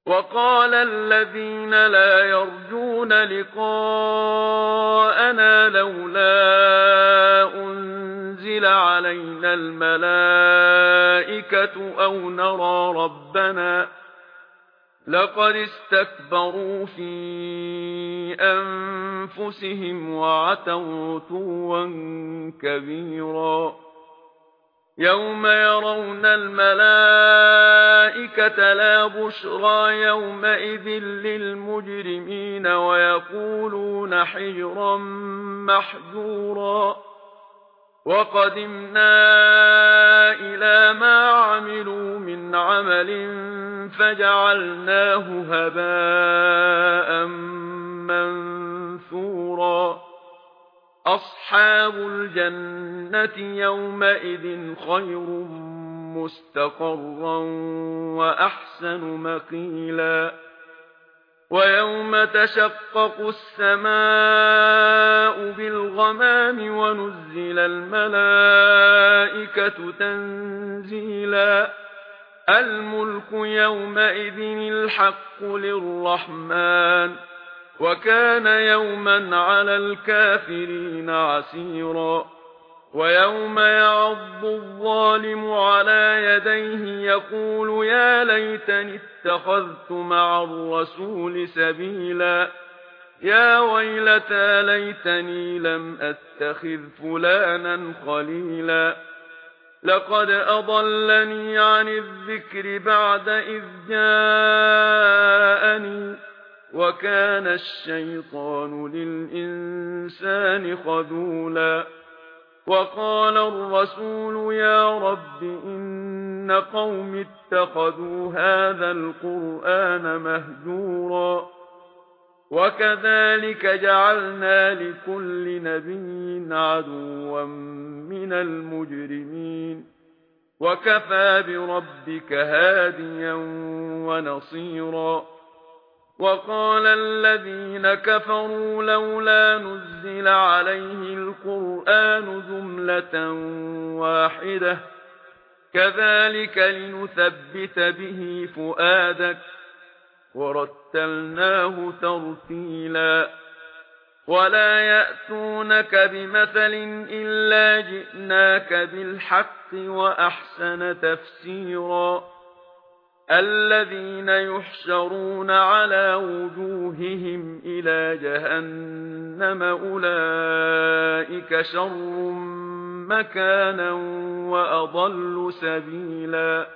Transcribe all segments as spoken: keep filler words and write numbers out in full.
وقال الذين لا يرجون لقاءنا لولا أنزل علينا الملائكة أو نرى ربنا لقد استكبروا في أنفسهم وعتوا عتوا كبيرا يوم يرون الملائكة لا بشرى يومئذ للمجرمين ويقولون حجرا محجورا وقدمنا إلى ما عملوا من عمل فجعلناه هباء منثورا أصحاب الجنة يومئذ خير مستقرا وأحسن مقيلا ويوم تشقق السماء بالغمام ونزل الملائكة تنزيلا الملك يومئذ الحق للرحمن وكان يوما على الكافرين عسيرا ويوم يعض الظالم على يديه يقول يا ليتني اتخذت مع الرسول سبيلا يا ويلتى ليتني لم أتخذ فلانا خليلا لقد أضلني عن الذكر بعد إذ جاءني وكان الشيطان للإنسان خذولا وقال الرسول يا رب إن قوم اتخذوا هذا القرآن مهجورا وكذلك جعلنا لكل نبي عدوا من المجرمين وكفى بربك هاديا ونصيرا وقال الذين كفروا لولا نزل عليه القرآن جملة واحدة كذلك لنثبت به فؤادك ورتلناه ترتيلا ولا يأتونك بمثل إلا جئناك بالحق وأحسن تفسيرا الذين يحشرون على وجوههم إلى جهنم أولئك شر مكانا وأضل سبيلا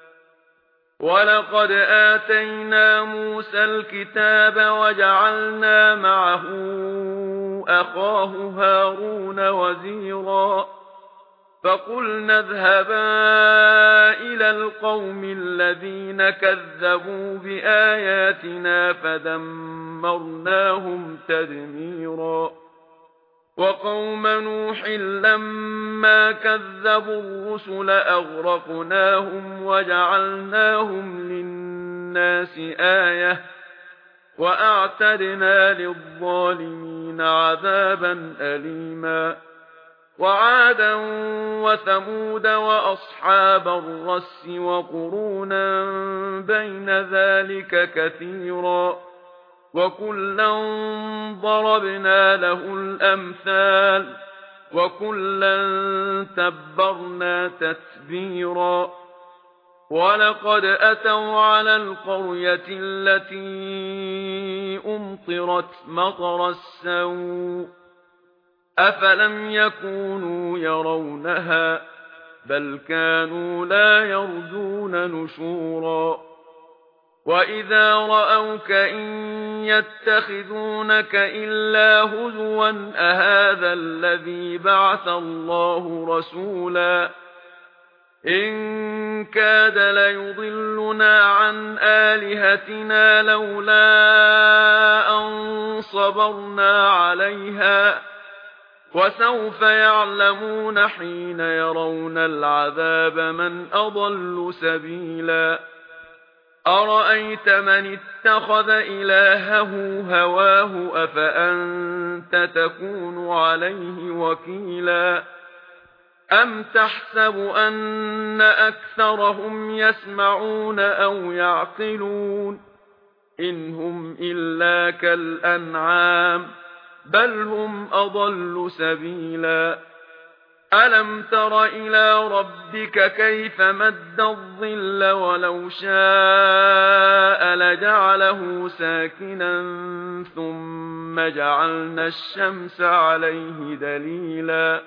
ولقد آتينا موسى الكتاب وجعلنا معه أخاه هارون وزيرا فقلنا اذهبا إلى القوم الذين كذبوا بآياتنا فدمرناهم تدميرا وقوم نوح لما كذبوا الرسل أغرقناهم وجعلناهم للناس آية وأعتدنا للظالمين عذابا أليما وعادا وثمود وأصحاب الرس وقرونا بين ذلك كثيرا وكلا ضربنا له الأمثال وكلا تبرنا تتبيرا ولقد أتوا على القرية التي أمطرت مطر السوء أفلم يكونوا يرونها بل كانوا لا يرجون نشورا وإذا رأوك إن يتخذونك إلا هزوا أهذا الذي بعث الله رسولا إن كاد ليضلنا عن آلهتنا لولا أن صبرنا عليها وسوف يعلمون حين يرون العذاب من أضل سبيلا أرأيت من اتخذ إلهه هواه أفأنت تكون عليه وكيلا أم تحسب أن أكثرهم يسمعون أو يعقلون إن هم إلا كالأنعام بل هم أضل سبيلا ألم تر إلى ربك كيف مد الظل ولو شاء لجعله ساكنا ثم جعلنا الشمس عليه دليلا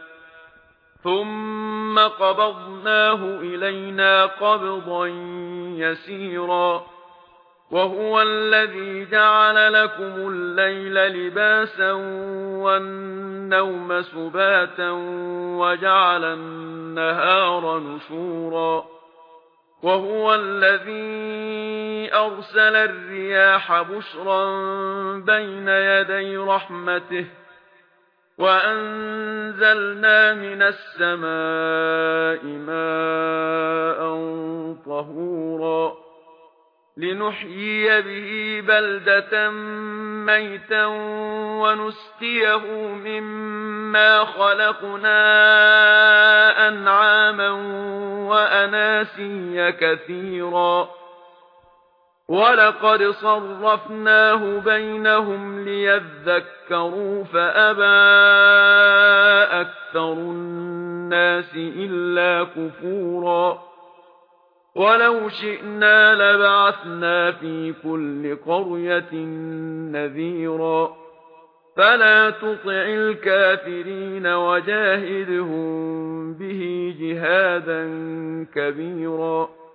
ثم قبضناه إلينا قبضا يسيرا وهو الذي جعل لكم الليل لباسا والنوم سباتا وجعل النهار نشورا وهو الذي أرسل الرياح بشرا بين يدي رحمته وأنزلنا من السماء ماء طهورا لنحيي به بلدة ميتا ونسقيه مما خلقنا أنعاما وأناسيا كثيرا ولقد صرفناه بينهم ليذكروا فأبى أكثر الناس إلا كفورا ولو شئنا لبعثنا في كل قرية نذيرا فلا تطع الكافرين وجاهدهم به جهادا كبيرا